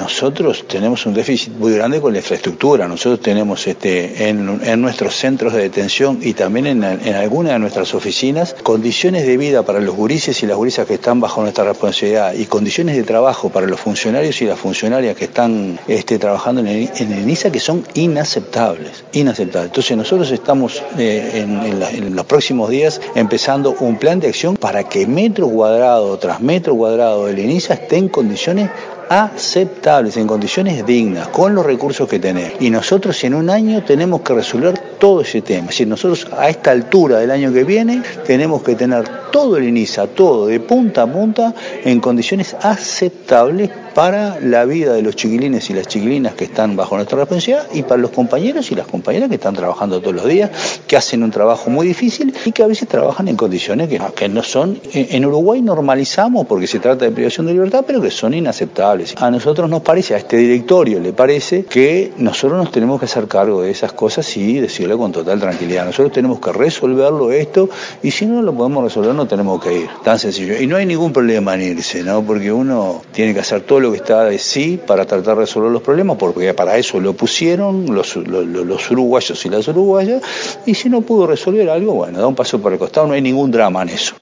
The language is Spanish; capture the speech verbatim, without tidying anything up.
nosotros tenemos un déficit muy grande con la infraestructura. Nosotros tenemos este, en, en nuestros centros de detención y también en, en algunas de nuestras oficinas condiciones de vida para los gurises y las gurisas que están bajo nuestra responsabilidad y condiciones de trabajo para los funcionarios y las funcionarias que están este, trabajando en el, en el INISA que son inaceptables, inaceptables. Entonces nosotros estamos eh, en, en, la, en los próximos días empezando un plan de acción para que metro cuadrado tras metro cuadrado del INISA esté en condiciones aceptables, en condiciones dignas, con los recursos que tenemos. Y nosotros en un año tenemos que resolver todo ese tema. Es decir, nosotros a esta altura del año que viene tenemos que tener todo el INISA, todo de punta a punta, en condiciones aceptables para la vida de los chiquilines y las chiquilinas que están bajo nuestra responsabilidad y para los compañeros y las compañeras que están trabajando todos los días, que hacen un trabajo muy difícil y que a veces trabajan en condiciones que, que no son, en Uruguay normalizamos porque se trata de privación de libertad, pero que son inaceptables. A nosotros nos parece, a este directorio le parece que nosotros nos tenemos que hacer cargo de esas cosas y decirle con total tranquilidad, nosotros tenemos que resolverlo esto y si no lo podemos resolver no tenemos que ir, tan sencillo. Y no hay ningún problema en irse, ¿no? Porque uno tiene que hacer todo lo que está de sí para tratar de resolver los problemas, porque para eso lo pusieron los, los, los uruguayos y las uruguayas, y si no pudo resolver algo, bueno, da un paso por el costado, no hay ningún drama en eso.